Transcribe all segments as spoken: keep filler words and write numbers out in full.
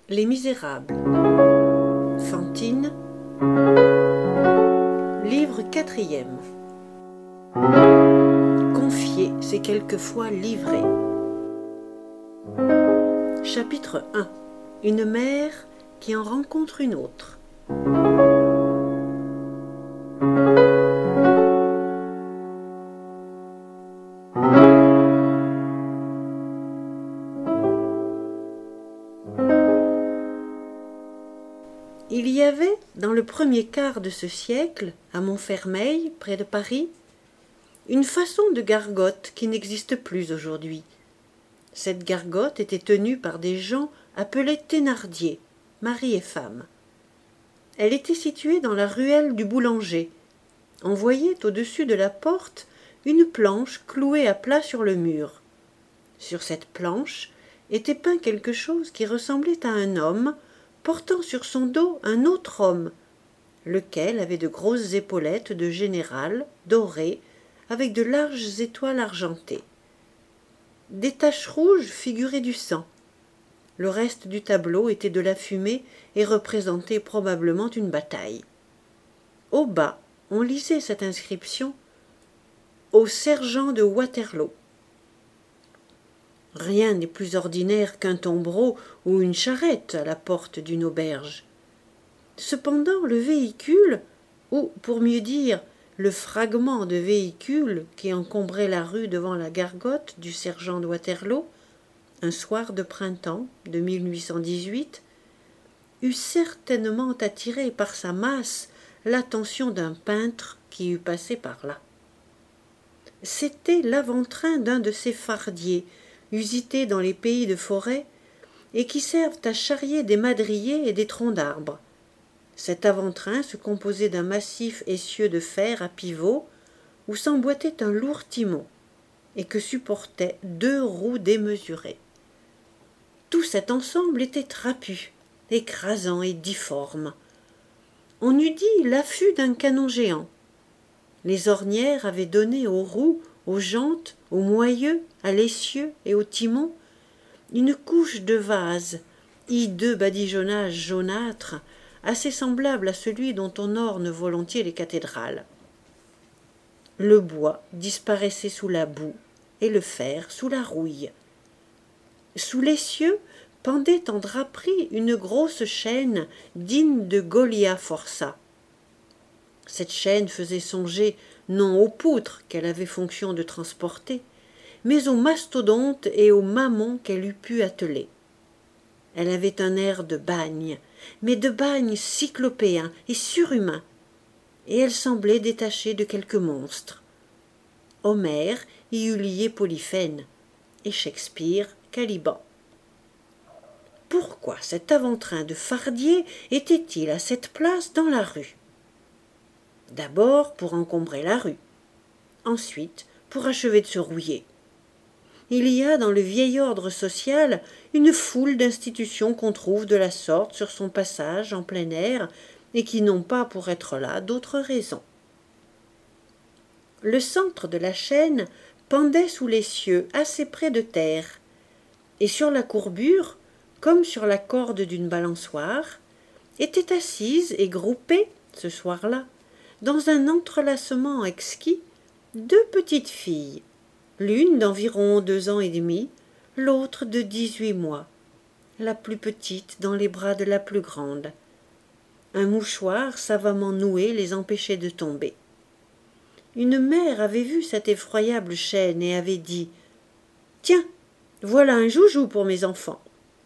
Les Misérables. Fantine. Livre quatrième. Confier, c'est quelquefois livrer. Chapitre un. Une mère qui en rencontre une autre. Il y avait, dans le premier quart de ce siècle, à Montfermeil, près de Paris, une façon de gargote qui n'existe plus aujourd'hui. Cette gargote était tenue par des gens appelés Thénardier, mari et femme. Elle était située dans la ruelle du boulanger. On voyait au-dessus de la porte une planche clouée à plat sur le mur. Sur cette planche était peint quelque chose qui ressemblait à un homme, portant sur son dos un autre homme, lequel avait de grosses épaulettes de général, dorées, avec de larges étoiles argentées. Des taches rouges figuraient du sang. Le reste du tableau était de la fumée et représentait probablement une bataille. Au bas, on lisait cette inscription « Au sergent de Waterloo ». Rien n'est plus ordinaire qu'un tombereau ou une charrette à la porte d'une auberge. Cependant, le véhicule, ou pour mieux dire, le fragment de véhicule qui encombrait la rue devant la gargote du sergent de Waterloo, un soir de printemps de mille huit cent dix-huit, eût certainement attiré par sa masse l'attention d'un peintre qui eût passé par là. C'était l'avant-train d'un de ces fardiers usités dans les pays de forêt et qui servent à charrier des madriers et des troncs d'arbres. Cet avant-train se composait d'un massif essieu de fer à pivot où s'emboîtait un lourd timon et que supportaient deux roues démesurées. Tout cet ensemble était trapu, écrasant et difforme. On eût dit l'affût d'un canon géant. Les ornières avaient donné aux roues, aux jantes, aux moyeux, à l'essieu et au timon une couche de vase, hideux badigeonnage jaunâtre, assez semblable à celui dont on orne volontiers les cathédrales. Le bois disparaissait sous la boue et le fer sous la rouille. Sous l'essieu pendait en draperie une grosse chaîne digne de Goliath Forçat. Cette chaîne faisait songer non aux poutres qu'elle avait fonction de transporter, mais aux mastodontes et aux mammons qu'elle eût pu atteler. Elle avait un air de bagne, mais de bagne cyclopéen et surhumain, et elle semblait détachée de quelque monstre. Homère y eût lié Polyphème, et Shakespeare Caliban. Pourquoi cet avant-train de fardier était-il à cette place dans la rue? D'abord pour encombrer la rue, ensuite pour achever de se rouiller. Il y a dans le vieil ordre social une foule d'institutions qu'on trouve de la sorte sur son passage en plein air et qui n'ont pas pour être là d'autres raisons. Le centre de la chaîne pendait sous les cieux assez près de terre, et sur la courbure, comme sur la corde d'une balançoire, étaient assises et groupées, ce soir-là, dans un entrelacement exquis, deux petites filles, l'une d'environ deux ans et demi, l'autre de dix-huit mois, la plus petite dans les bras de la plus grande. Un mouchoir savamment noué les empêchait de tomber. Une mère avait vu cette effroyable chaîne et avait dit « Tiens, voilà un joujou pour mes enfants !»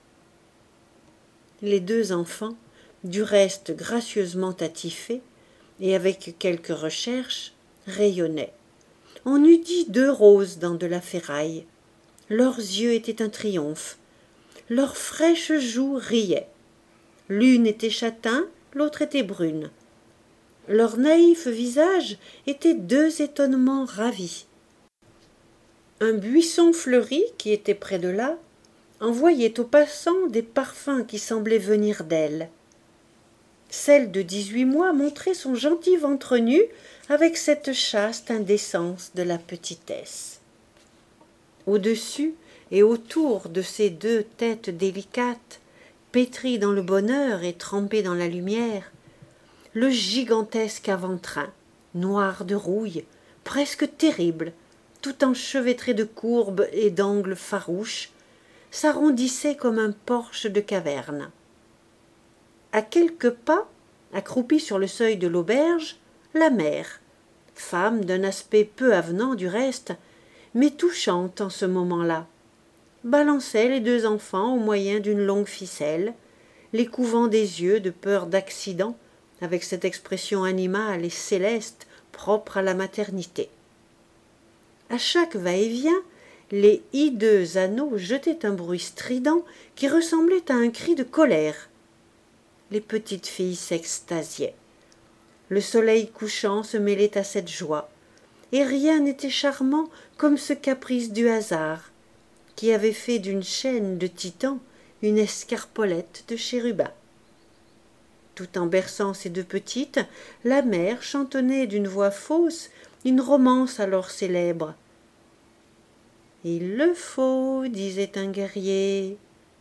Les deux enfants, du reste gracieusement attifés, et avec quelques recherches, rayonnaient. On eût dit deux roses dans de la ferraille. Leurs yeux étaient un triomphe. Leurs fraîches joues riaient. L'une était châtain, l'autre était brune. Leurs naïfs visages étaient deux étonnements ravis. Un buisson fleuri, qui était près de là, envoyait aux passants des parfums qui semblaient venir d'elle. Celle de dix-huit mois montrait son gentil ventre nu avec cette chaste indécence de la petitesse. Au-dessus et autour de ces deux têtes délicates pétri dans le bonheur et trempé dans la lumière, le gigantesque avant-train, noir de rouille, presque terrible, tout enchevêtré de courbes et d'angles farouches, s'arrondissait comme un porche de caverne. À quelques pas, accroupie sur le seuil de l'auberge, la mère, femme d'un aspect peu avenant du reste, mais touchante en ce moment-là, balançait les deux enfants au moyen d'une longue ficelle, les couvant des yeux de peur d'accident, avec cette expression animale et céleste propre à la maternité. À chaque va-et-vient, les hideux anneaux jetaient un bruit strident qui ressemblait à un cri de colère. Les petites filles s'extasiaient. Le soleil couchant se mêlait à cette joie, et rien n'était charmant comme ce caprice du hasard, qui avait fait d'une chaîne de titans une escarpolette de chérubin. Tout en berçant ses deux petites, la mère chantonnait d'une voix fausse une romance alors célèbre. « Il le faut, disait un guerrier. »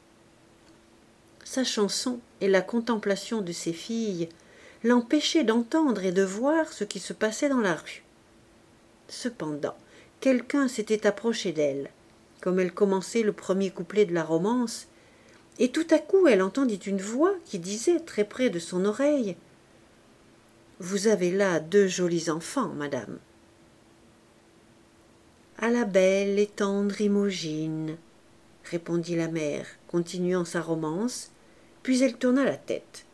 Sa chanson et la contemplation de ses filles l'empêchaient d'entendre et de voir ce qui se passait dans la rue. Cependant, quelqu'un s'était approché d'elle, comme elle commençait le premier couplet de la romance, et tout à coup elle entendit une voix qui disait très près de son oreille « Vous avez là deux jolis enfants, madame. » « À la belle et tendre Imogine, » répondit la mère, continuant sa romance, puis elle tourna la tête.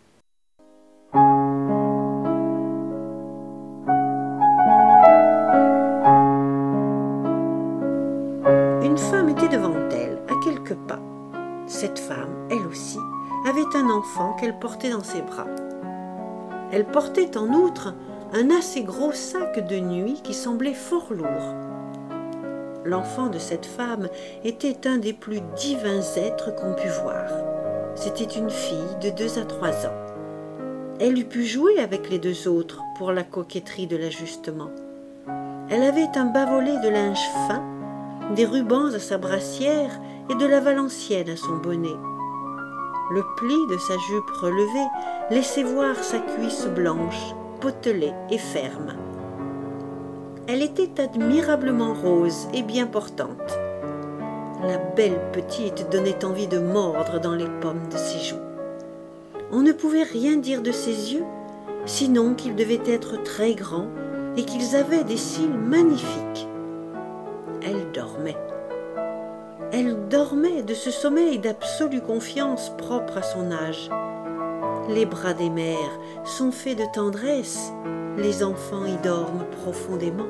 Une femme était devant elle, à quelques pas. Cette femme, elle aussi, avait un enfant qu'elle portait dans ses bras. Elle portait en outre un assez gros sac de nuit qui semblait fort lourd. L'enfant de cette femme était un des plus divins êtres qu'on pût voir. C'était une fille de deux à trois ans. Elle eût pu jouer avec les deux autres pour la coquetterie de l'ajustement. Elle avait un bas-volet de linge fin, des rubans à sa brassière et de la valencienne à son bonnet. Le pli de sa jupe relevée laissait voir sa cuisse blanche, potelée et ferme. Elle était admirablement rose et bien portante. La belle petite donnait envie de mordre dans les pommes de ses joues. On ne pouvait rien dire de ses yeux, sinon qu'ils devaient être très grands et qu'ils avaient des cils magnifiques. Elle dormait. Elle dormait de ce sommeil d'absolue confiance propre à son âge. Les bras des mères sont faits de tendresse, les enfants y dorment profondément.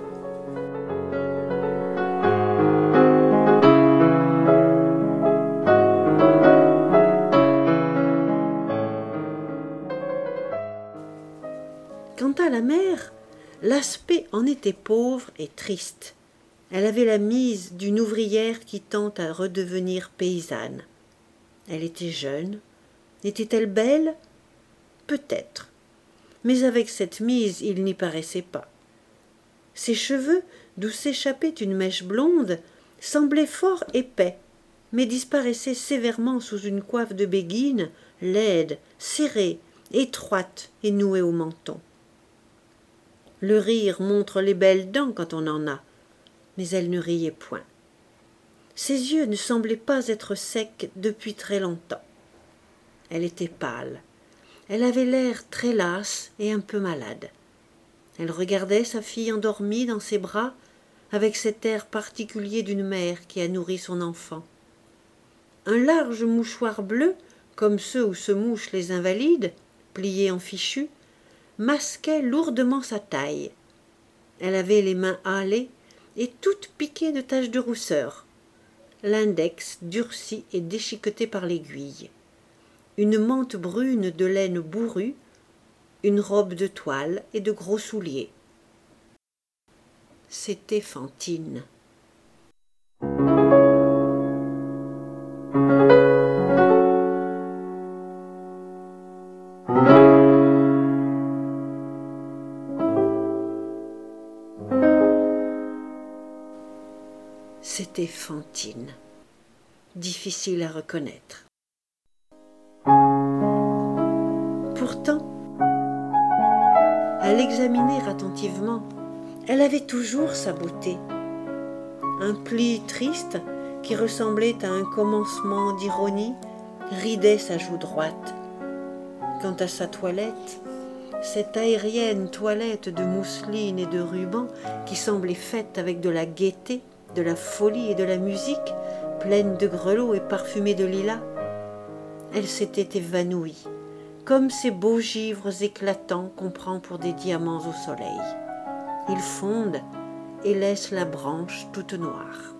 Quant à la mère, l'aspect en était pauvre et triste. Elle avait la mise d'une ouvrière qui tente à redevenir paysanne. Elle était jeune. Était-elle belle? Peut-être. Mais avec cette mise, il n'y paraissait pas. Ses cheveux, d'où s'échappait une mèche blonde, semblaient fort épais, mais disparaissaient sévèrement sous une coiffe de béguine, laide, serrée, étroite et nouée au menton. Le rire montre les belles dents quand on en a, mais elle ne riait point. Ses yeux ne semblaient pas être secs depuis très longtemps. Elle était pâle. Elle avait l'air très lasse et un peu malade. Elle regardait sa fille endormie dans ses bras avec cet air particulier d'une mère qui a nourri son enfant. Un large mouchoir bleu, comme ceux où se mouchent les invalides, plié en fichu, masquait lourdement sa taille. Elle avait les mains hâlées et toutes piquées de taches de rousseur, l'index durci et déchiqueté par l'aiguille, une mante brune de laine bourrue, une robe de toile et de gros souliers. C'était Fantine. C'était Fantine, difficile à reconnaître. À l'examiner attentivement, elle avait toujours sa beauté. Un pli triste, qui ressemblait à un commencement d'ironie, ridait sa joue droite. Quant à sa toilette, cette aérienne toilette de mousseline et de rubans qui semblait faite avec de la gaieté, de la folie et de la musique, pleine de grelots et parfumée de lilas, elle s'était évanouie, comme ces beaux givres éclatants qu'on prend pour des diamants au soleil. Ils fondent et laissent la branche toute noire.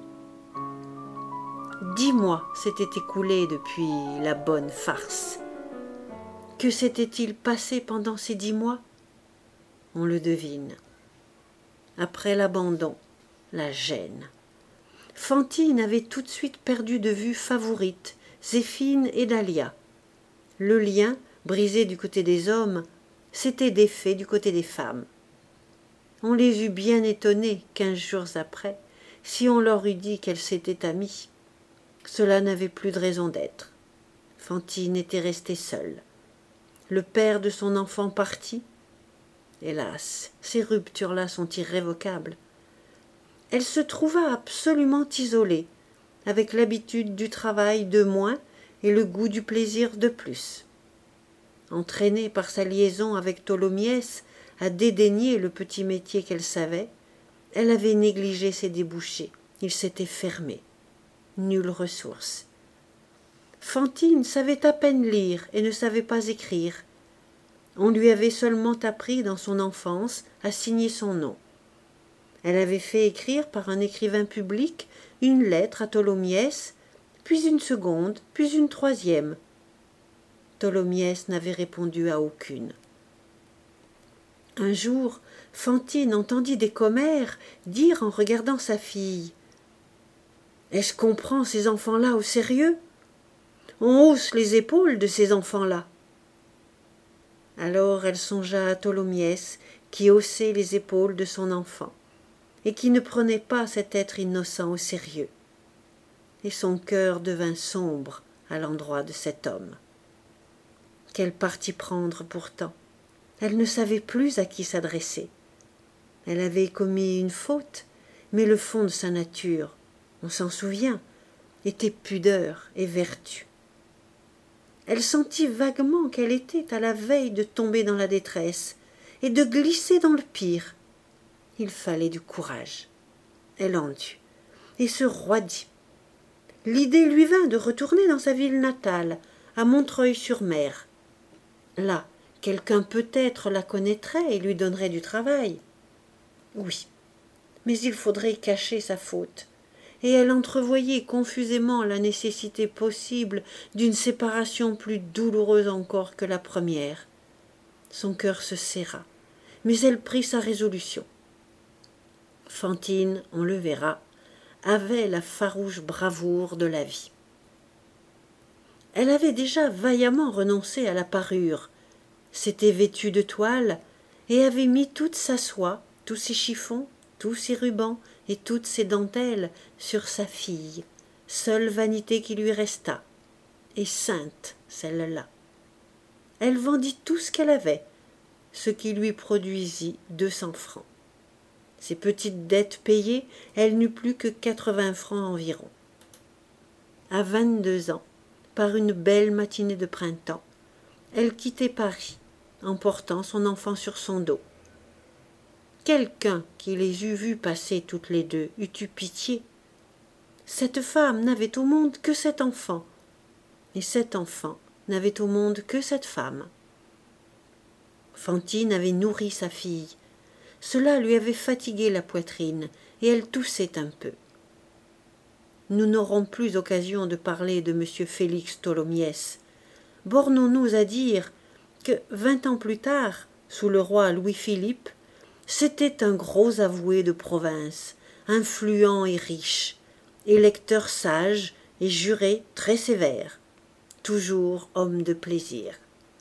Dix mois s'étaient écoulés depuis la bonne farce. Que s'était-il passé pendant ces dix mois? On le devine. Après l'abandon, la gêne. Fantine avait tout de suite perdu de vue Favourite, Zéphine et Dahlia. Le lien, brisé du côté des hommes, s'était défait du côté des femmes. On les eût bien étonnées, quinze jours après, si on leur eût dit qu'elles s'étaient amies. Cela n'avait plus de raison d'être. Fantine était restée seule. Le père de son enfant parti. Hélas, ces ruptures-là sont irrévocables. Elle se trouva absolument isolée, avec l'habitude du travail de moins et le goût du plaisir de plus. Entraînée par sa liaison avec Tholomyès à dédaigner le petit métier qu'elle savait, elle avait négligé ses débouchés. Ils s'étaient fermés. Nulle ressource. Fantine savait à peine lire et ne savait pas écrire. On lui avait seulement appris dans son enfance à signer son nom. Elle avait fait écrire par un écrivain public une lettre à Tholomyès, puis une seconde, puis une troisième. Tholomyès n'avait répondu à aucune. Un jour, Fantine entendit des commères dire en regardant sa fille « Est-ce qu'on prend ces enfants-là au sérieux ? On hausse les épaules de ces enfants-là. » Alors elle songea à Tholomyès qui haussait les épaules de son enfant et qui ne prenait pas cet être innocent au sérieux. Et son cœur devint sombre à l'endroit de cet homme. Quel parti prendre pourtant? Elle ne savait plus à qui s'adresser. Elle avait commis une faute, mais le fond de sa nature, on s'en souvient, était pudeur et vertu. Elle sentit vaguement qu'elle était à la veille de tomber dans la détresse et de glisser dans le pire. Il fallait du courage. Elle en eut et se roidit. L'idée lui vint de retourner dans sa ville natale, à Montreuil-sur-Mer. Là, quelqu'un peut-être la connaîtrait et lui donnerait du travail. Oui, mais il faudrait cacher sa faute. Et elle entrevoyait confusément la nécessité possible d'une séparation plus douloureuse encore que la première. Son cœur se serra, mais elle prit sa résolution. Fantine, on le verra, avait la farouche bravoure de la vie. Elle avait déjà vaillamment renoncé à la parure, s'était vêtue de toile et avait mis toute sa soie, tous ses chiffons, tous ses rubans et toutes ses dentelles sur sa fille, seule vanité qui lui resta, et sainte celle-là. Elle vendit tout ce qu'elle avait, ce qui lui produisit deux cents francs. Ses petites dettes payées, elle n'eut plus que quatre-vingts francs environ. À vingt-deux ans, par une belle matinée de printemps, elle quittait Paris, emportant son enfant sur son dos. Quelqu'un qui les eût vues passer toutes les deux eût eu pitié. Cette femme n'avait au monde que cet enfant, et cet enfant n'avait au monde que cette femme. Fantine avait nourri sa fille. Cela lui avait fatigué la poitrine, et elle toussait un peu. Nous n'aurons plus occasion de parler de M. Félix Tholomyès. Bornons-nous à dire que, vingt ans plus tard, sous le roi Louis-Philippe, c'était un gros avoué de province, influent et riche, électeur sage et juré très sévère, toujours homme de plaisir.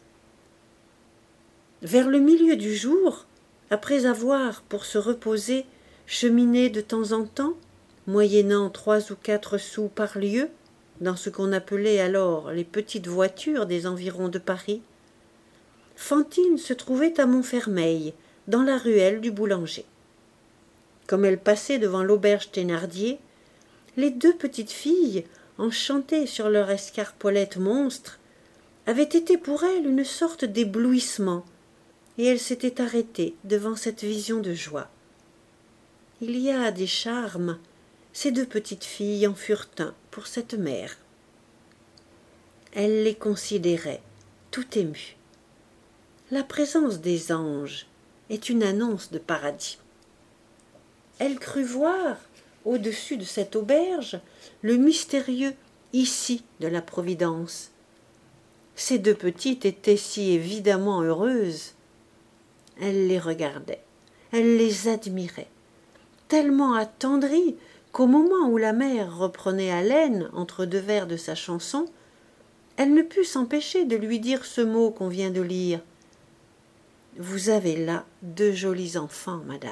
Vers le milieu du jour, après avoir, pour se reposer, cheminé de temps en temps, moyennant trois ou quatre sous par lieue, dans ce qu'on appelait alors les petites voitures des environs de Paris, Fantine se trouvait à Montfermeil, dans la ruelle du boulanger. Comme elles passaient devant l'auberge Thénardier, les deux petites filles, enchantées sur leur escarpolette monstre, avaient été pour elles une sorte d'éblouissement, et elles s'étaient arrêtées devant cette vision de joie. Il y a des charmes, ces deux petites filles en furent un pour cette mère. Elle les considérait, tout émue. La présence des anges est une annonce de paradis. Elle crut voir, au-dessus de cette auberge, le mystérieux ici de la Providence. Ces deux petites étaient si évidemment heureuses. Elle les regardait, elle les admirait, tellement attendrie qu'au moment où la mère reprenait haleine entre deux vers de sa chanson, elle ne put s'empêcher de lui dire ce mot qu'on vient de lire. « Vous avez là deux jolis enfants, madame. »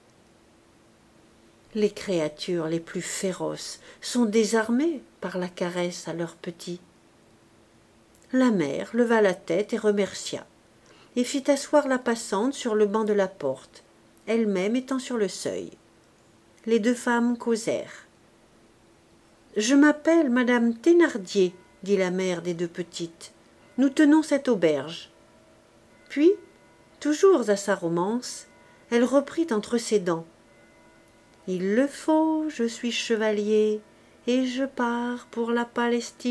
Les créatures les plus féroces sont désarmées par la caresse à leurs petits. La mère leva la tête et remercia, et fit asseoir la passante sur le banc de la porte, elle-même étant sur le seuil. Les deux femmes causèrent. « Je m'appelle madame Thénardier, » dit la mère des deux petites. « Nous tenons cette auberge. » Puis, toujours à sa romance, elle reprit entre ses dents. « Il le faut, je suis chevalier, et je pars pour la Palestine. »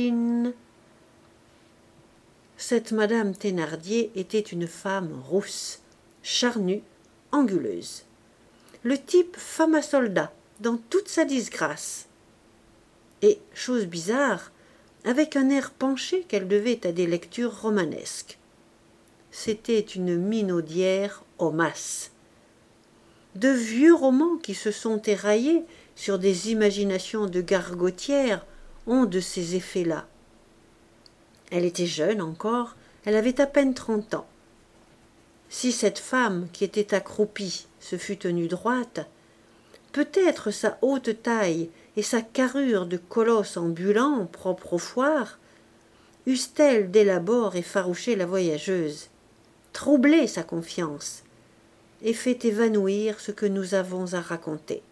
Cette madame Thénardier était une femme rousse, charnue, anguleuse. Le type femme à soldat, dans toute sa disgrâce. Et, chose bizarre, avec un air penché qu'elle devait à des lectures romanesques. C'était une minaudière aux masses. De vieux romans qui se sont éraillés sur des imaginations de gargotières ont de ces effets-là. Elle était jeune encore, elle avait à peine trente ans. Si cette femme qui était accroupie se fût tenue droite, peut-être sa haute taille et sa carrure de colosse ambulant propre aux foires eussent-elles dès l'abord effarouché la voyageuse, troublé sa confiance et fait évanouir ce que nous avons à raconter.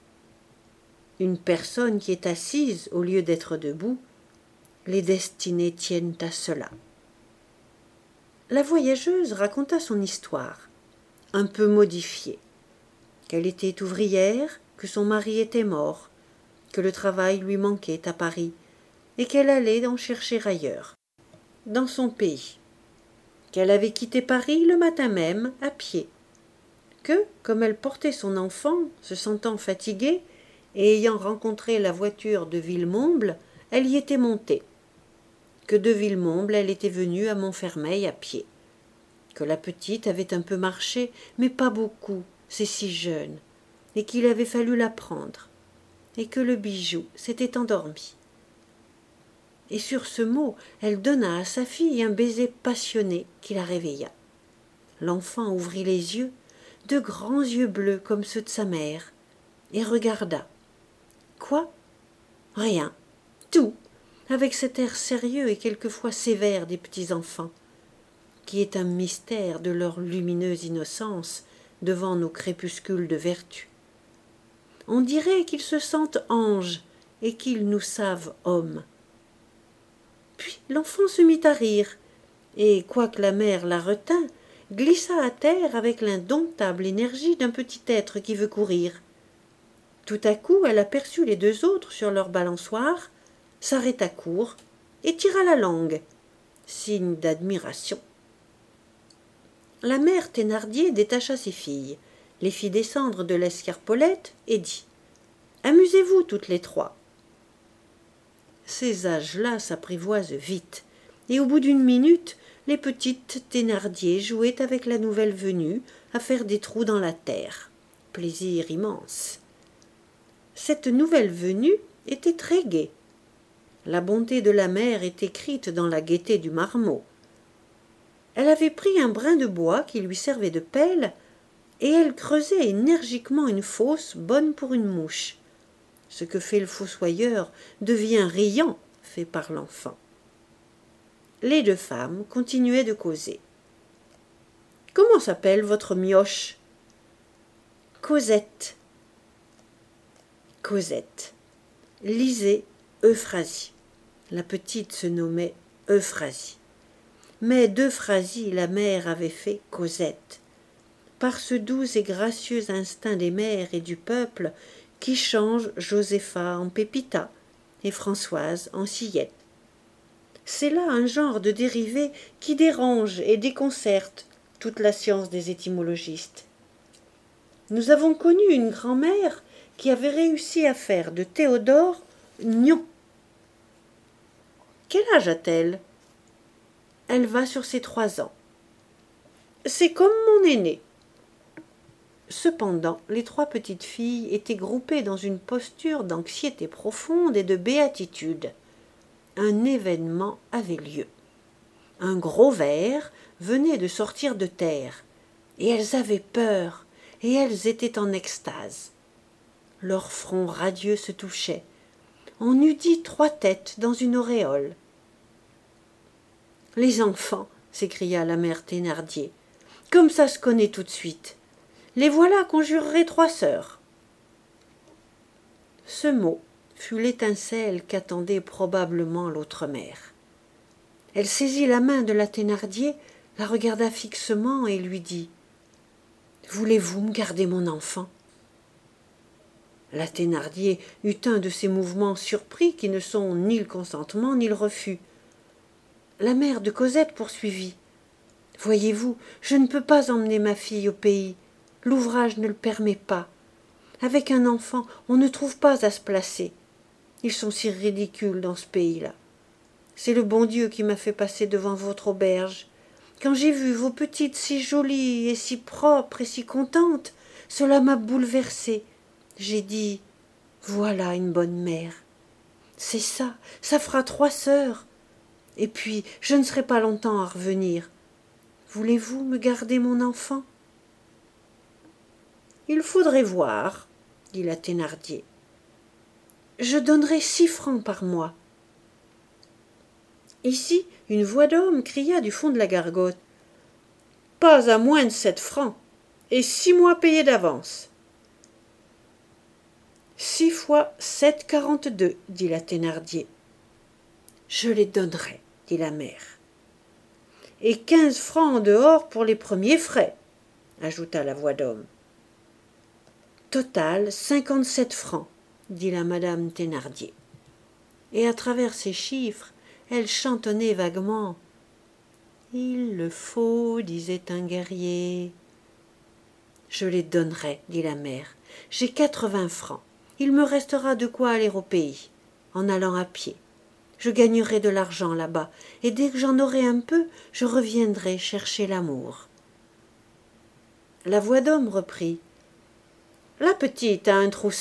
Une personne qui est assise au lieu d'être debout, les destinées tiennent à cela. La voyageuse raconta son histoire, un peu modifiée, qu'elle était ouvrière, que son mari était mort, que le travail lui manquait à Paris, et qu'elle allait en chercher ailleurs, dans son pays, qu'elle avait quitté Paris le matin même, à pied, que, comme elle portait son enfant, se sentant fatiguée, et ayant rencontré la voiture de Villemomble, elle y était montée, que de Villemomble elle était venue à Montfermeil à pied, que la petite avait un peu marché, mais pas beaucoup, c'est si jeune, et qu'il avait fallu la prendre, et que le bijou s'était endormi. Et sur ce mot, elle donna à sa fille un baiser passionné qui la réveilla. L'enfant ouvrit les yeux, de grands yeux bleus comme ceux de sa mère, et regarda. Quoi? Rien. Tout, avec cet air sérieux et quelquefois sévère des petits enfants, qui est un mystère de leur lumineuse innocence devant nos crépuscules de vertu. On dirait qu'ils se sentent anges et qu'ils nous savent hommes. Puis l'enfant se mit à rire, et, quoique la mère la retint, glissa à terre avec l'indomptable énergie d'un petit être qui veut courir. Tout à coup, elle aperçut les deux autres sur leur balançoire, s'arrêta court et tira la langue, signe d'admiration. La mère Thénardier détacha ses filles, les fit descendre de l'escarpolette et dit « Amusez-vous toutes les trois ». Ces âges-là s'apprivoisent vite, et au bout d'une minute, les petites Thénardier jouaient avec la nouvelle venue à faire des trous dans la terre. Plaisir immense. Cette nouvelle venue était très gaie. La bonté de la mère est écrite dans la gaieté du marmot. Elle avait pris un brin de bois qui lui servait de pelle, et elle creusait énergiquement une fosse bonne pour une mouche. Ce que fait le fossoyeur devient riant, fait par l'enfant. Les deux femmes continuaient de causer. Comment s'appelle votre mioche? Cosette. Cosette. Lisez Euphrasie. La petite se nommait Euphrasie. Mais d'Euphrasie la mère avait fait Cosette, par ce doux et gracieux instinct des mères et du peuple qui change Josépha en Pépita et Françoise en Sillette. C'est là un genre de dérivé qui dérange et déconcerte toute la science des étymologistes. Nous avons connu une grand-mère qui avait réussi à faire de Théodore Gnon. Quel âge a-t-elle? Elle va sur ses trois ans. C'est comme mon aîné. Cependant, les trois petites filles étaient groupées dans une posture d'anxiété profonde et de béatitude. Un événement avait lieu. Un gros ver venait de sortir de terre, et elles avaient peur, et elles étaient en extase. Leurs fronts radieux se touchaient. On eût dit trois têtes dans une auréole. « Les enfants !» s'écria la mère Thénardier. « Comme ça se connaît tout de suite. Les voilà qu'on jurerait trois sœurs. » Ce mot fut l'étincelle qu'attendait probablement l'autre mère. Elle saisit la main de la Thénardier, la regarda fixement et lui dit « Voulez-vous me garder mon enfant ?» La Thénardier eut un de ces mouvements surpris qui ne sont ni le consentement ni le refus. La mère de Cosette poursuivit. « Voyez-vous, je ne peux pas emmener ma fille au pays. L'ouvrage ne le permet pas. Avec un enfant, on ne trouve pas à se placer. Ils sont si ridicules dans ce pays-là. C'est le bon Dieu qui m'a fait passer devant votre auberge. Quand j'ai vu vos petites si jolies et si propres et si contentes, cela m'a bouleversée. J'ai dit, voilà une bonne mère. C'est ça, ça fera trois sœurs. Et puis, je ne serai pas longtemps à revenir. Voulez-vous me garder mon enfant ? Il faudrait voir, dit la Thénardier. Je donnerai six francs par mois. Ici, une voix d'homme cria du fond de la gargote. Pas à moins de sept francs, et six mois payés d'avance. Six fois sept quarante-deux, dit la Thénardier. Je les donnerai, dit la mère. Et quinze francs en dehors pour les premiers frais, ajouta la voix d'homme. Total cinquante-sept francs, dit la madame Thénardier. Et à travers ces chiffres, elle chantonnait vaguement. Il le faut, disait un guerrier. Je les donnerai, dit la mère. J'ai quatre-vingts francs. Il me restera de quoi aller au pays, en allant à pied. Je gagnerai de l'argent là-bas, et dès que j'en aurai un peu, je reviendrai chercher l'amour. La voix d'homme reprit. La petite a un trousseau ?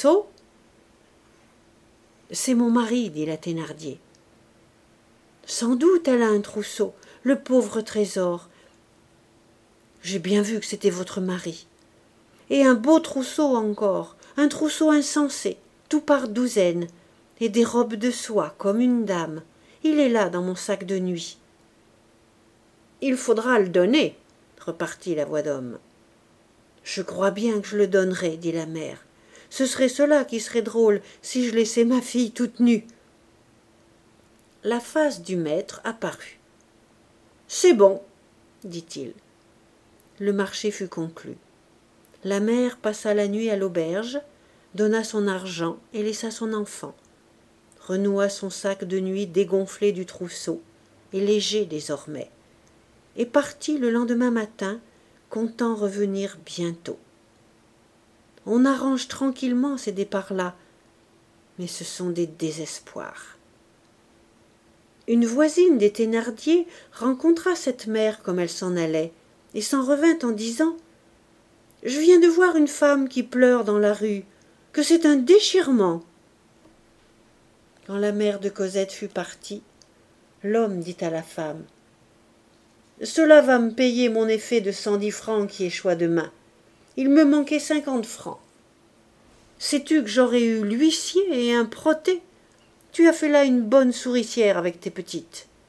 C'est mon mari, dit la Thénardier. Sans doute elle a un trousseau, le pauvre trésor. J'ai bien vu que c'était votre mari. Et un beau trousseau encore, un trousseau insensé, tout par douzaines, et des robes de soie comme une dame. Il est là dans mon sac de nuit. Il faudra le donner, repartit la voix d'homme. Je crois bien que je le donnerai, dit la mère. Ce serait cela qui serait drôle si je laissais ma fille toute nue. La face du maître apparut. C'est bon, dit-il. Le marché fut conclu. La mère passa la nuit à l'auberge, donna son argent et laissa son enfant, renoua son sac de nuit dégonflé du trousseau, et léger désormais, et partit le lendemain matin, comptant revenir bientôt. On arrange tranquillement ces départs-là, mais ce sont des désespoirs. Une voisine des Thénardier rencontra cette mère comme elle s'en allait, et s'en revint en disant « Je viens de voir une femme qui pleure dans la rue, que c'est un déchirement. » Quand la mère de Cosette fut partie, l'homme dit à la femme « Cela va me payer mon effet de cent dix francs qui échoit demain. Il me manquait cinquante francs. Sais-tu que j'aurais eu l'huissier et un protêt? Tu as fait là une bonne souricière avec tes petites. »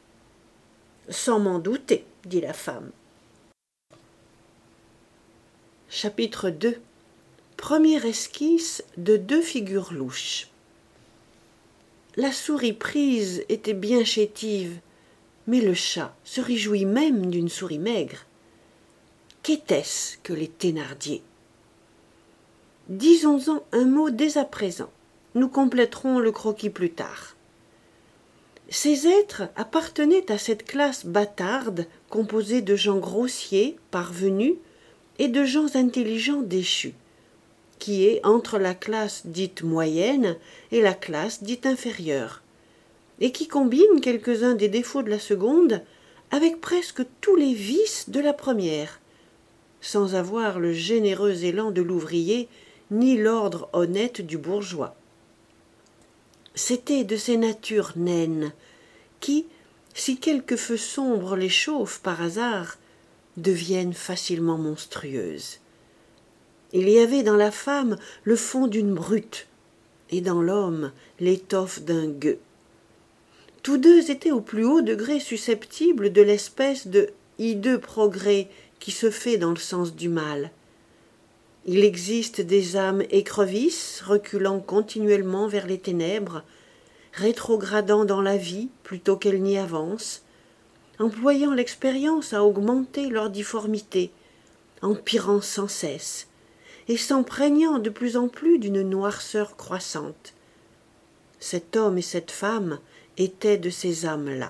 Sans m'en douter, dit la femme. Chapitre deux. Première esquisse de deux figures louches. La souris prise était bien chétive, mais le chat se réjouit même d'une souris maigre. Qu'était-ce que les Thénardier? Disons-en un mot dès à présent. Nous compléterons le croquis plus tard. Ces êtres appartenaient à cette classe bâtarde composée de gens grossiers, parvenus, et de gens intelligents déchus, qui est entre la classe dite moyenne et la classe dite inférieure, et qui combine quelques-uns des défauts de la seconde avec presque tous les vices de la première, sans avoir le généreux élan de l'ouvrier ni l'ordre honnête du bourgeois. C'étaient de ces natures naines qui, si quelque feu sombre les chauffe par hasard, deviennent facilement monstrueuses. Il y avait dans la femme le fond d'une brute, et dans l'homme l'étoffe d'un gueux. Tous deux étaient au plus haut degré susceptibles de l'espèce de hideux progrès qui se fait dans le sens du mal. Il existe des âmes écrevisses reculant continuellement vers les ténèbres, rétrogradant dans la vie plutôt qu'elles n'y avancent, employant l'expérience à augmenter leur difformité, empirant sans cesse, et s'empreignant de plus en plus d'une noirceur croissante. Cet homme et cette femme étaient de ces âmes-là.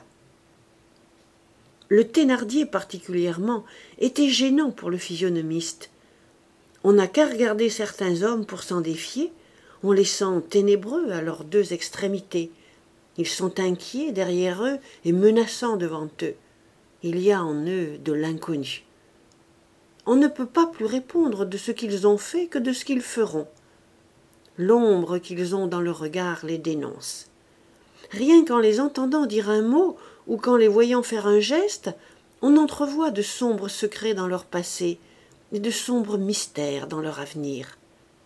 Le Thénardier particulièrement était gênant pour le physionomiste. On n'a qu'à regarder certains hommes pour s'en défier, on les sent ténébreux à leurs deux extrémités. Ils sont inquiets derrière eux et menaçants devant eux. Il y a en eux de l'inconnu. On ne peut pas plus répondre de ce qu'ils ont fait que de ce qu'ils feront. L'ombre qu'ils ont dans le regard les dénonce. Rien qu'en les entendant dire un mot ou qu'en les voyant faire un geste, on entrevoit de sombres secrets dans leur passé et de sombres mystères dans leur avenir.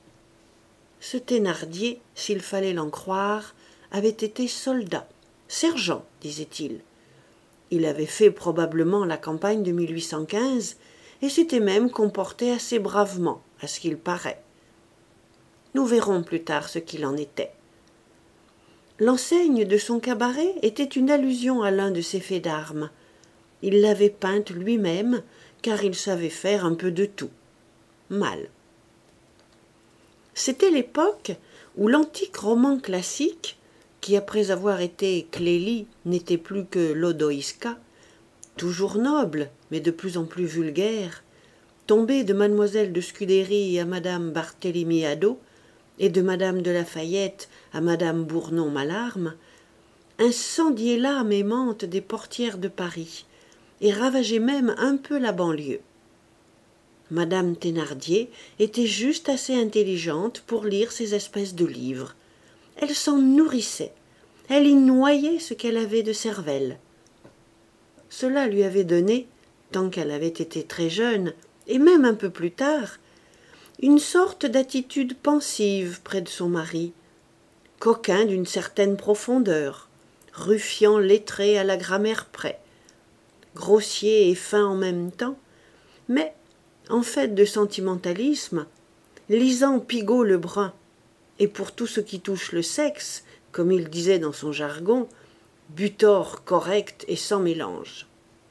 Ce Thénardier, s'il fallait l'en croire, avait été soldat, sergent, disait-il. Il avait fait probablement la campagne de mille huit cent quinze et s'était même comporté assez bravement, à ce qu'il paraît. Nous verrons plus tard ce qu'il en était. L'enseigne de son cabaret était une allusion à l'un de ses faits d'armes. Il l'avait peinte lui-même, car il savait faire un peu de tout. Mal. C'était l'époque où l'antique roman classique, qui après avoir été Clélie n'était plus que Lodoïska, toujours noble, mais de plus en plus vulgaire, tombé de mademoiselle de Scudéry à madame Barthélemy Hadot, et de madame de Lafayette à madame Bournon-Malarme, incendiait l'âme aimante des portières de Paris, et ravageait même un peu la banlieue. Madame Thénardier était juste assez intelligente pour lire ces espèces de livres. Elle s'en nourrissait, elle y noyait ce qu'elle avait de cervelle. Cela lui avait donné, tant qu'elle avait été très jeune, et même un peu plus tard, une sorte d'attitude pensive près de son mari, coquin d'une certaine profondeur, ruffian lettré à la grammaire près, grossier et fin en même temps, mais, en fait de sentimentalisme, lisant Pigault le Brun, et pour tout ce qui touche le sexe, comme il disait dans son jargon, butor correct et sans mélange.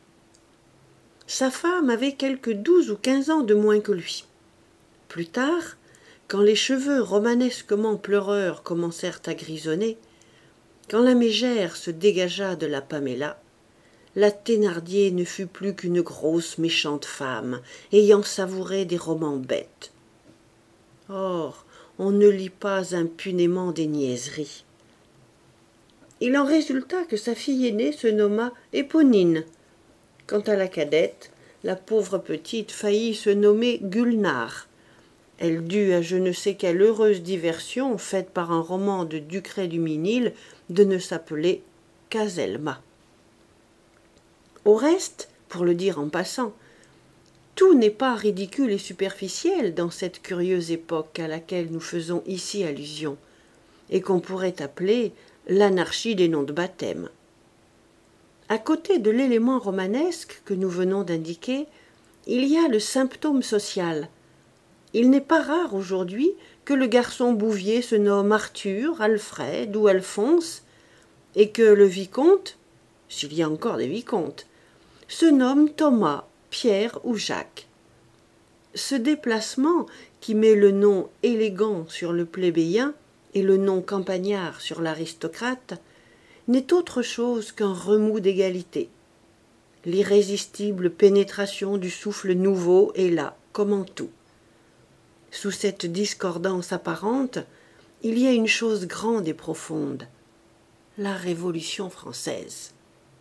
Sa femme avait quelque douze ou quinze ans de moins que lui. Plus tard, quand les cheveux romanesquement pleureurs commencèrent à grisonner, quand la mégère se dégagea de la Paméla, la Thénardier ne fut plus qu'une grosse méchante femme, ayant savouré des romans bêtes. Or, on ne lit pas impunément des niaiseries. Il en résulta que sa fille aînée se nomma Éponine. Quant à la cadette, la pauvre petite faillit se nommer Gulnare. Elle dut à je ne sais quelle heureuse diversion faite par un roman de Ducray-Duminil de ne s'appeler qu'Azelma. Au reste, pour le dire en passant, tout n'est pas ridicule et superficiel dans cette curieuse époque à laquelle nous faisons ici allusion, et qu'on pourrait appeler l'anarchie des noms de baptême. À côté de l'élément romanesque que nous venons d'indiquer, il y a le symptôme social, Il n'est pas rare aujourd'hui que le garçon Bouvier se nomme Arthur, Alfred ou Alphonse, et que le vicomte, s'il y a encore des vicomtes, se nomme Thomas, Pierre ou Jacques. Ce déplacement qui met le nom élégant sur le plébéien et le nom campagnard sur l'aristocrate n'est autre chose qu'un remous d'égalité. L'irrésistible pénétration du souffle nouveau est là, comme en tout. Sous cette discordance apparente, il y a une chose grande et profonde, la Révolution française.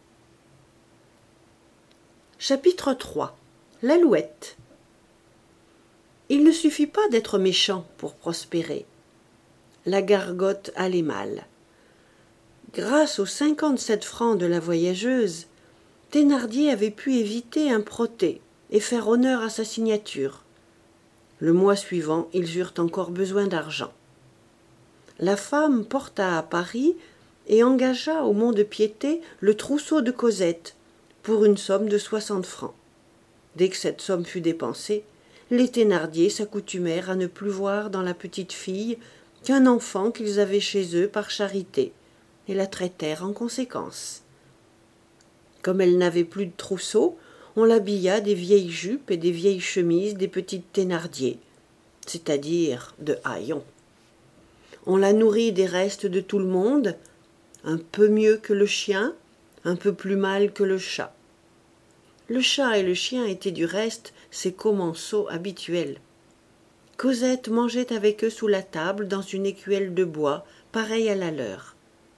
Chapitre trois. L'Alouette. Il ne suffit pas d'être méchant pour prospérer. La gargote allait mal. Grâce aux cinquante-sept francs de la voyageuse, Thénardier avait pu éviter un protêt et faire honneur à sa signature. Le mois suivant, ils eurent encore besoin d'argent. La femme porta à Paris et engagea au Mont-de-Piété le trousseau de Cosette pour une somme de soixante francs. Dès que cette somme fut dépensée, les Thénardier s'accoutumèrent à ne plus voir dans la petite fille qu'un enfant qu'ils avaient chez eux par charité, et la traitèrent en conséquence. Comme elle n'avait plus de trousseau, on l'habilla des vieilles jupes et des vieilles chemises des petites Thénardier, c'est-à-dire de haillons. On la nourrit des restes de tout le monde, un peu mieux que le chien, un peu plus mal que le chat. Le chat et le chien étaient du reste ses commensaux habituels. Cosette mangeait avec eux sous la table dans une écuelle de bois, pareille à la leur.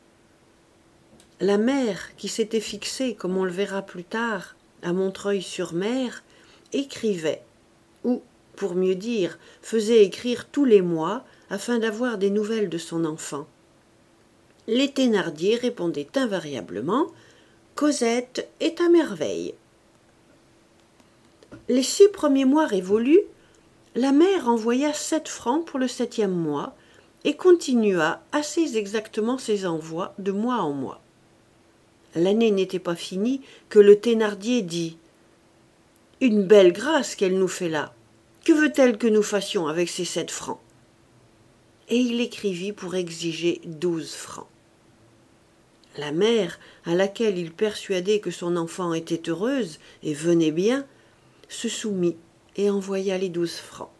La mère, qui s'était fixée, comme on le verra plus tard, à Montreuil-sur-Mer, écrivait, ou, pour mieux dire, faisait écrire tous les mois afin d'avoir des nouvelles de son enfant. Les Thénardier répondaient invariablement « Cosette est à merveille ». Les six premiers mois révolus, la mère envoya sept francs pour le septième mois et continua assez exactement ses envois de mois en mois. L'année n'était pas finie que le Thénardier dit « Une belle grâce qu'elle nous fait là. Que veut-elle que nous fassions avec ces sept francs ?» Et il écrivit pour exiger douze francs. La mère, à laquelle il persuadait que son enfant était heureuse et venait bien, se soumit et envoya les douze francs.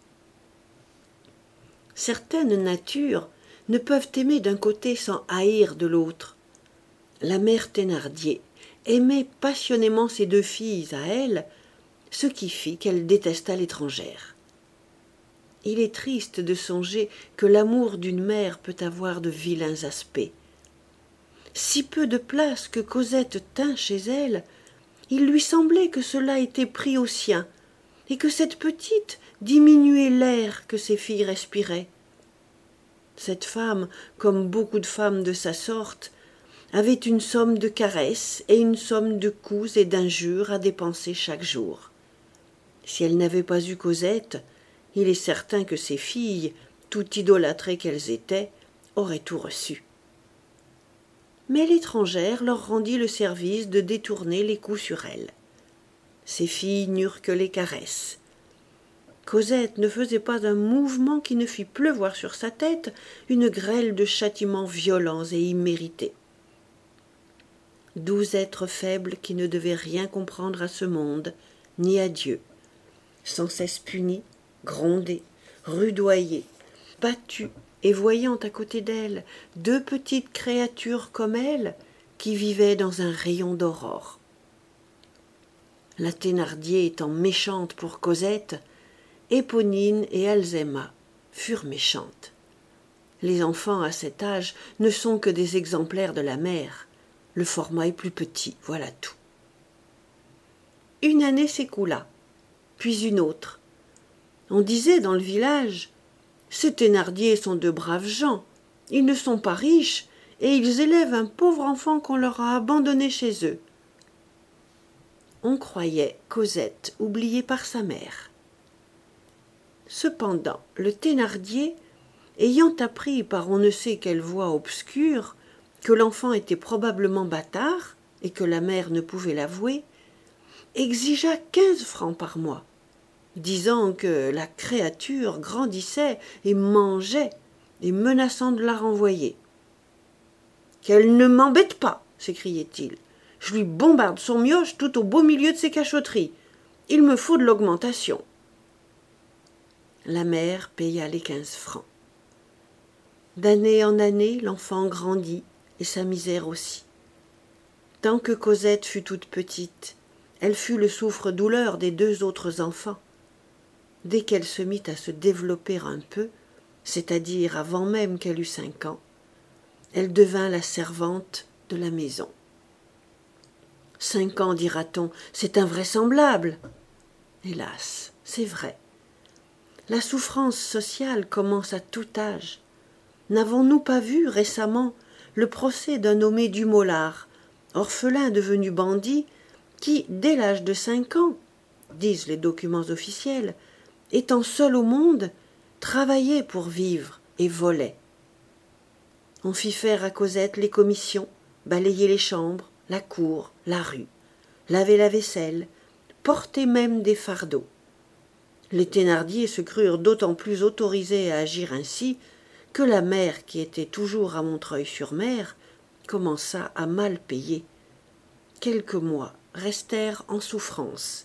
Certaines natures ne peuvent aimer d'un côté sans haïr de l'autre. La mère Thénardier aimait passionnément ses deux filles à elle, ce qui fit qu'elle détesta l'étrangère. Il est triste de songer que l'amour d'une mère peut avoir de vilains aspects. Si peu de place que Cosette tint chez elle, il lui semblait que cela était pris au sien, et que cette petite diminuait l'air que ses filles respiraient. Cette femme, comme beaucoup de femmes de sa sorte, avait une somme de caresses et une somme de coups et d'injures à dépenser chaque jour. Si elle n'avait pas eu Cosette, il est certain que ses filles, tout idolâtrées qu'elles étaient, auraient tout reçu. Mais l'étrangère leur rendit le service de détourner les coups sur elle. Ses filles n'eurent que les caresses. Cosette ne faisait pas un mouvement qui ne fît pleuvoir sur sa tête une grêle de châtiments violents et immérités. Doux êtres faibles qui ne devaient rien comprendre à ce monde, ni à Dieu, sans cesse punis, grondés, rudoyés, battus, et voyant à côté d'elle deux petites créatures comme elle qui vivaient dans un rayon d'aurore. La Thénardier étant méchante pour Cosette, Éponine et Alzéma furent méchantes. Les enfants à cet âge ne sont que des exemplaires de la mère. Le format est plus petit, voilà tout. Une année s'écoula, puis une autre. On disait dans le village « Ces Thénardier sont de braves gens, ils ne sont pas riches et ils élèvent un pauvre enfant qu'on leur a abandonné chez eux. » On croyait Cosette oubliée par sa mère. Cependant, le Thénardier, ayant appris par on ne sait quelle voie obscure que l'enfant était probablement bâtard et que la mère ne pouvait l'avouer, exigea quinze francs par mois. disant que la créature grandissait et mangeait, et menaçant de la renvoyer. « Qu'elle ne m'embête pas !» s'écriait-il. « Je lui bombarde son mioche tout au beau milieu de ses cachotteries. Il me faut de l'augmentation. » La mère paya les quinze francs. D'année en année, l'enfant grandit, et sa misère aussi. Tant que Cosette fut toute petite, elle fut le souffre-douleur des deux autres enfants. Dès qu'elle se mit à se développer un peu, c'est-à-dire avant même qu'elle eût cinq ans, elle devint la servante de la maison. Cinq ans, dira-t-on, c'est invraisemblable. Hélas, c'est vrai. La souffrance sociale commence à tout âge. N'avons-nous pas vu récemment le procès d'un nommé Dumollard, orphelin devenu bandit, qui, dès l'âge de cinq ans, disent les documents officiels, étant seul au monde, travaillait pour vivre et volait. On fit faire à Cosette les commissions, balayer les chambres, la cour, la rue, laver la vaisselle, porter même des fardeaux. Les Thénardier se crurent d'autant plus autorisés à agir ainsi que la mère, qui était toujours à Montreuil-sur-Mer, commença à mal payer. Quelques mois restèrent en souffrance.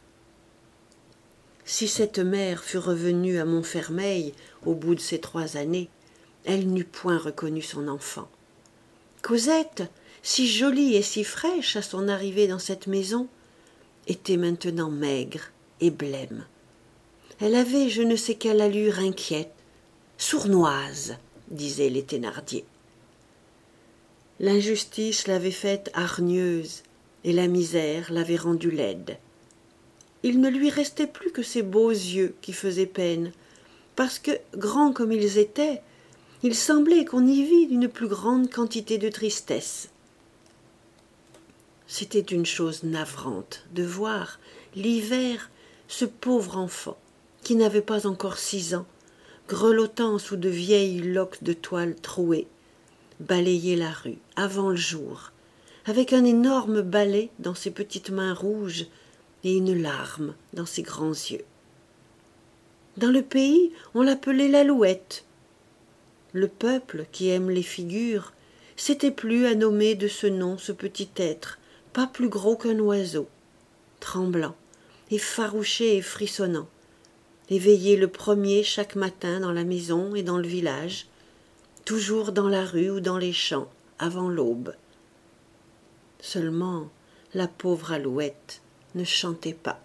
Si cette mère fût revenue à Montfermeil au bout de ces trois années, elle n'eût point reconnu son enfant. Cosette, si jolie et si fraîche à son arrivée dans cette maison, était maintenant maigre et blême. Elle avait je ne sais quelle allure inquiète, sournoise, disaient les Thénardier. L'injustice l'avait faite hargneuse et la misère l'avait rendue laide. Il ne lui restait plus que ses beaux yeux qui faisaient peine, parce que, grands comme ils étaient, il semblait qu'on y vît une plus grande quantité de tristesse. C'était une chose navrante de voir, l'hiver, ce pauvre enfant, qui n'avait pas encore six ans, grelottant sous de vieilles loques de toile trouées, balayer la rue avant le jour, avec un énorme balai dans ses petites mains rouges et une larme dans ses grands yeux. Dans le pays, on l'appelait l'Alouette. Le peuple, qui aime les figures, s'était plu à nommer de ce nom ce petit être, pas plus gros qu'un oiseau, tremblant, effarouché et frissonnant, éveillé le premier chaque matin dans la maison et dans le village, toujours dans la rue ou dans les champs, avant l'aube. Seulement, la pauvre Alouette ne chantait pas.